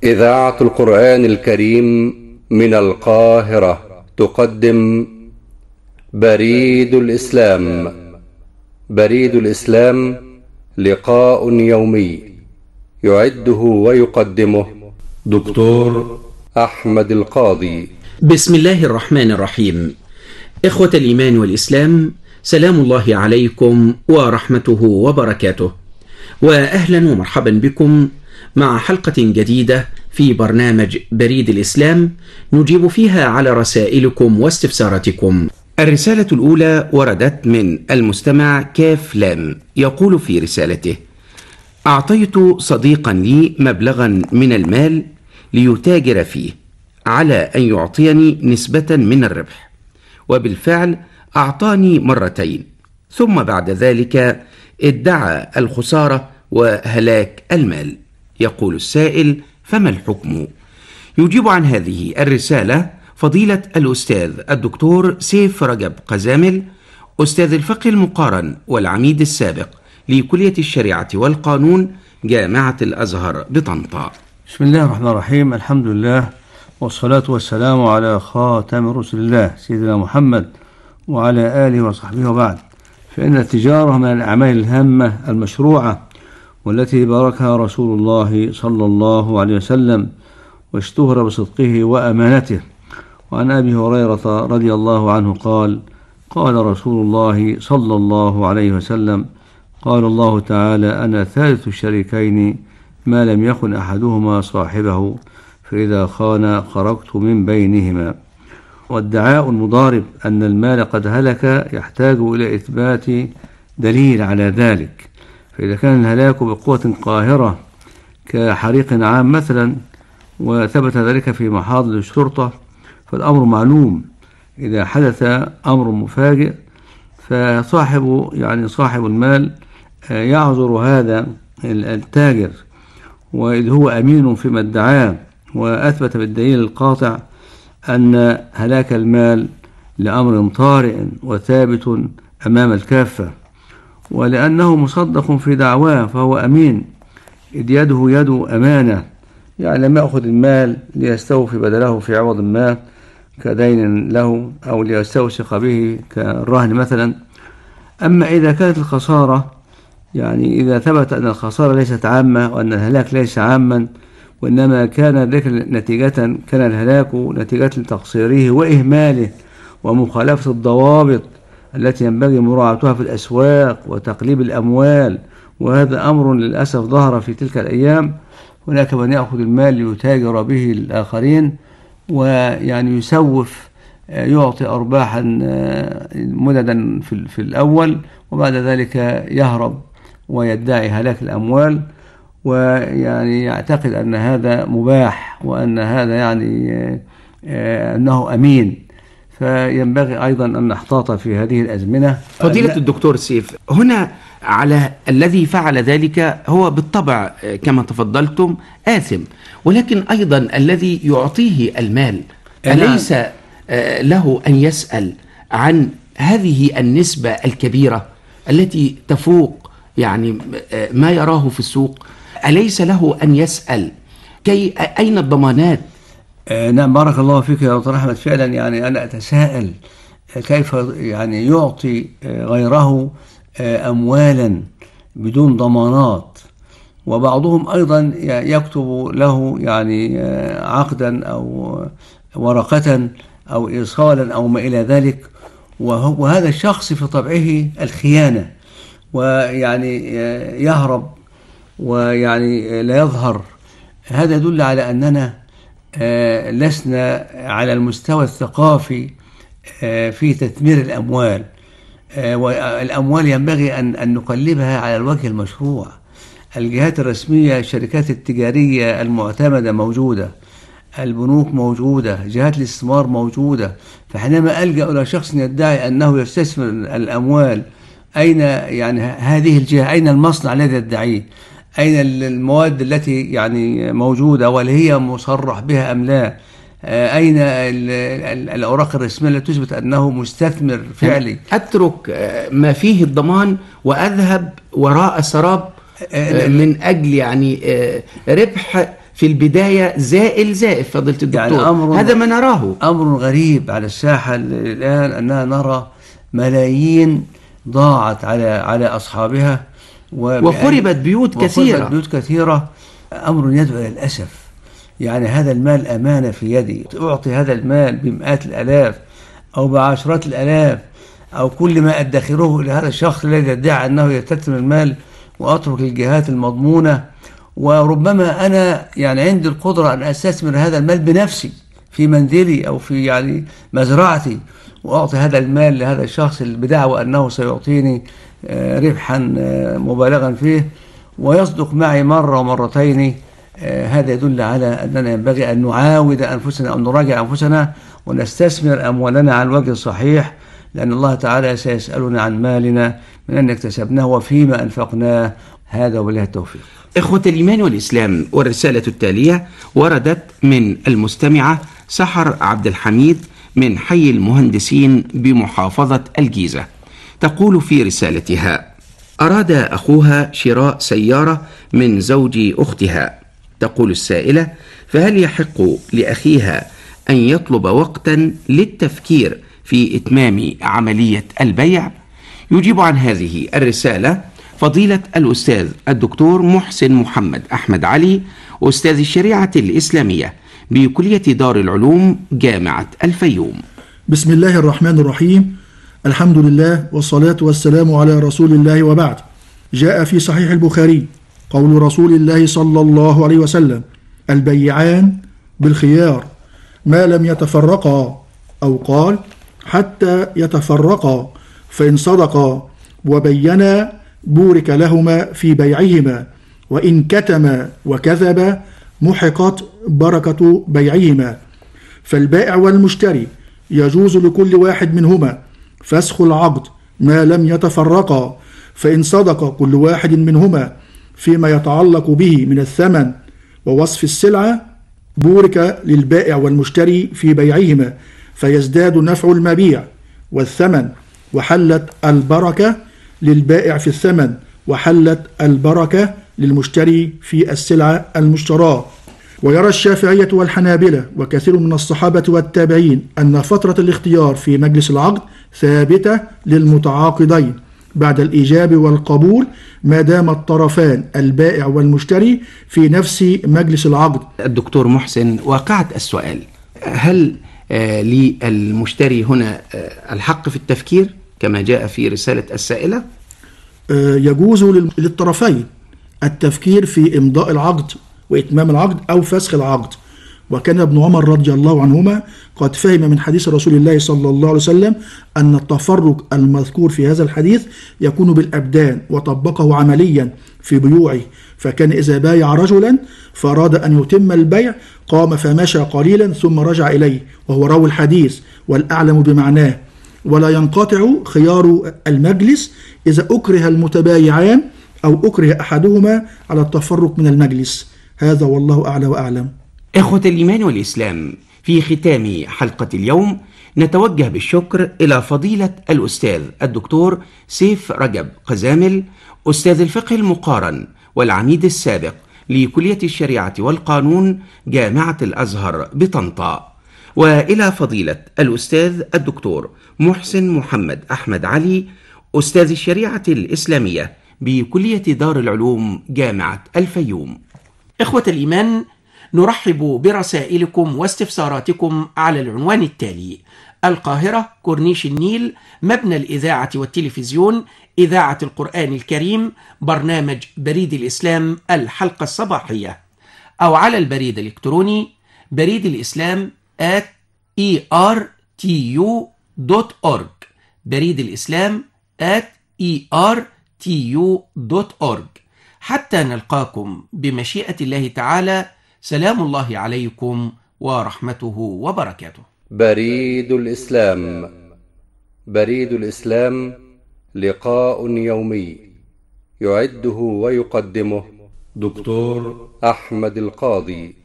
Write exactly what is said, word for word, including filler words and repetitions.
إذاعة القرآن الكريم من القاهرة تقدم بريد الإسلام. بريد الإسلام لقاء يومي يعده ويقدمه دكتور أحمد القاضي. بسم الله الرحمن الرحيم. إخوة الإيمان والإسلام، سلام الله عليكم ورحمته وبركاته، وأهلا ومرحبا بكم مع حلقة جديدة في برنامج بريد الإسلام نجيب فيها على رسائلكم واستفساراتكم. الرسالة الأولى وردت من المستمع كاف لام، يقول في رسالته: أعطيت صديقا لي مبلغا من المال ليتاجر فيه على أن يعطيني نسبة من الربح، وبالفعل أعطاني مرتين، ثم بعد ذلك ادعى الخسارة وهلاك المال. يقول السائل: فما الحكم؟ يجيب عن هذه الرسالة فضيلة الأستاذ الدكتور سيف رجب قزامل، أستاذ الفقه المقارن والعميد السابق لكلية الشريعة والقانون جامعة الأزهر بطنطا. بسم الله الرحمن الرحيم. الحمد لله والصلاة والسلام على خاتم رسل الله سيدنا محمد وعلى آله وصحبه، وبعد، فإن التجارة من الأعمال الهامة المشروعة والتي باركها رسول الله صلى الله عليه وسلم واشتهر بصدقه وأمانته. وعن أبي هريرة رضي الله عنه قال: قال رسول الله صلى الله عليه وسلم: قال الله تعالى: أنا ثالث الشريكين ما لم يخن أحدهما صاحبه، فإذا خان خرجت من بينهما. والدعاء المضارب أن المال قد هلك يحتاج إلى إثبات دليل على ذلك، فإذا كان الهلاك بقوة قاهرة كحريق عام مثلا وثبت ذلك في محاضر الشرطة فالأمر معلوم. إذا حدث أمر مفاجئ فصاحب يعني صاحب المال يعذر هذا التاجر، وإذ هو أمين فيما ادعاه وأثبت بالدليل القاطع أن هلاك المال لأمر طارئ وثابت أمام الكافة، ولأنه مصدق في دعواه فهو أمين، إذ يده يد أمانة، يعني لم يأخذ المال ليستوفي بدله في عوض ما كدين له أو ليستوثق به كالرهن مثلا. أما إذا كانت الخسارة، يعني إذا ثبت أن الخسارة ليست عامة وأن الهلاك ليس عاما وإنما كان ذلك نتيجة كان الهلاك نتيجة لتقصيره وإهماله ومخالفة الضوابط التي ينبغي مراعاتها في الأسواق وتقليب الأموال، وهذا أمر للأسف ظهر في تلك الأيام. هناك من يأخذ المال ليتاجر به الآخرين ويعني يسوف، يعطي أرباحا مددا في الأول وبعد ذلك يهرب ويدعي هلاك الأموال، ويعني يعتقد أن هذا مباح وأن هذا يعني أنه أمين. فينبغي أيضا أن نحتاط في هذه الأزمنة. فضيلة الدكتور سيف، هنا على الذي فعل ذلك هو بالطبع كما تفضلتم آثم، ولكن أيضا الذي يعطيه المال أليس له أن يسأل عن هذه النسبة الكبيرة التي تفوق يعني ما يراه في السوق؟ أليس له أن يسأل كي أين الضمانات؟ آه نعم، بارك الله فيك يا دكتور أحمد. فعلا يعني أنا أتساءل كيف يعني يعطي غيره أموالا بدون ضمانات، وبعضهم أيضا يكتب له يعني عقدا أو ورقة أو إيصالا أو ما إلى ذلك، وهذا الشخص في طبعه الخيانة، ويعني يهرب ويعني لا يظهر. هذا يدل على أننا لسنا على المستوى الثقافي في تثمير الأموال، والأموال ينبغي أن أن نقلبها على الوجه المشروع. الجهات الرسمية، الشركات التجارية المعتمدة موجودة، البنوك موجودة، جهات الاستثمار موجودة. فحينما ألجأ إلى شخص يدعي أنه يستثمر الأموال، أين يعني هذه الجهة؟ أين المصنع الذي يدعيه؟ أين المواد التي يعني موجودة وهل هي مصرح بها أم لا؟ أين الأوراق الرسمية التي تثبت أنه مستثمر فعلي؟ أترك ما فيه الضمان وأذهب وراء سراب من أجل يعني ربح في البداية زائل زائف فضيلة الدكتور، يعني أمر هذا ما نراه. أمر غريب على الساحة الآن أننا نرى ملايين ضاعت على على أصحابها وخربت بيوت كثيرة وخربت بيوت كثيرة. أمر يدعو إلى الأسف. يعني هذا المال أمانة في يدي، أعطي هذا المال بمئات الآلاف أو بعشرات الآلاف أو كل ما أدخره لهذا الشخص الذي يدعي أنه يستثمر المال، وأترك الجهات المضمونة. وربما أنا يعني عندي القدرة أن أستثمر هذا المال بنفسي في منزلي أو في يعني مزرعتي، وأعطي هذا المال لهذا الشخص بدعوى أنه سيعطيني ربحا مبالغا فيه، ويصدق معي مرة ومرتين. هذا يدل على أننا ينبغي أن نعاود أنفسنا أو نراجع أنفسنا ونستثمر أموالنا على الوجه الصحيح، لأن الله تعالى سيسألنا عن مالنا من أين اكتسبناه وفيما أنفقناه. هذا وبالله التوفيق. إخوة الإيمان والإسلام، والرسالة التالية وردت من المستمعة سحر عبد الحميد من حي المهندسين بمحافظة الجيزة. تقول في رسالتها: أراد أخوها شراء سيارة من زوج أختها. تقول السائلة: فهل يحق لأخيها أن يطلب وقتا للتفكير في إتمام عملية البيع؟ يجيب عن هذه الرسالة فضيلة الأستاذ الدكتور محسن محمد أحمد علي، أستاذ الشريعة الإسلامية بكلية دار العلوم جامعة الفيوم. بسم الله الرحمن الرحيم، الحمد لله والصلاة والسلام على رسول الله، وبعد. جاء في صحيح البخاري قول رسول الله صلى الله عليه وسلم: البيعان بالخيار ما لم يتفرقا، أو قال حتى يتفرقا، فإن صدقا وبينا بورك لهما في بيعهما، وإن كتما وكذبا محقت بركة بيعهما. فالبائع والمشتري يجوز لكل واحد منهما فسخ العقد ما لم يتفرقا، فإن صدق كل واحد منهما فيما يتعلق به من الثمن ووصف السلعة بورك للبائع والمشتري في بيعهما، فيزداد نفع المبيع والثمن، وحلت البركة للبائع في الثمن، وحلت البركة للمشتري في السلعة المشتراة. ويرى الشافعية والحنابلة وكثير من الصحابة والتابعين أن فترة الاختيار في مجلس العقد ثابتة للمتعاقدين بعد الإيجاب والقبول ما دام الطرفان البائع والمشتري في نفس مجلس العقد. الدكتور محسن، واقعت السؤال: هل آه للمشتري هنا آه الحق في التفكير كما جاء في رسالة السائلة؟ آه يجوز للطرفين التفكير في إمضاء العقد وإتمام العقد أو فسخ العقد. وكان ابن عمر رضي الله عنهما قد فهم من حديث رسول الله صلى الله عليه وسلم أن التفرق المذكور في هذا الحديث يكون بالأبدان، وطبقه عمليا في بيوعه. فكان إذا بايع رجلا فأراد أن يتم البيع قام فمشى قليلا ثم رجع إليه، وهو راوي الحديث والأعلم بمعناه. ولا ينقطع خيار المجلس إذا أكره المتبايعان أو أكره أحدهما على التفرق من المجلس. هذا والله أعلى وأعلم. إخوة الإيمان والإسلام، في ختام حلقة اليوم نتوجه بالشكر إلى فضيلة الأستاذ الدكتور سيف رجب قزامل، أستاذ الفقه المقارن والعميد السابق لكلية الشريعة والقانون جامعة الأزهر بطنطا، وإلى فضيلة الأستاذ الدكتور محسن محمد أحمد علي، أستاذ الشريعة الإسلامية بكلية دار العلوم جامعة الفيوم. إخوة الإيمان، نرحب برسائلكم واستفساراتكم على العنوان التالي: القاهرة، كورنيش النيل، مبنى الإذاعة والتلفزيون، إذاعة القرآن الكريم، برنامج بريد الإسلام الحلقة الصباحية، أو على البريد الإلكتروني بريد الإسلام at إي آر تي يو دوت أورج، بريد الإسلام at إي آر تي يو دوت أورج. حتى نلقاكم بمشيئة الله تعالى، سلام الله عليكم ورحمته وبركاته. بريد الإسلام. بريد الإسلام لقاء يومي يعده ويقدمه دكتور أحمد القاضي.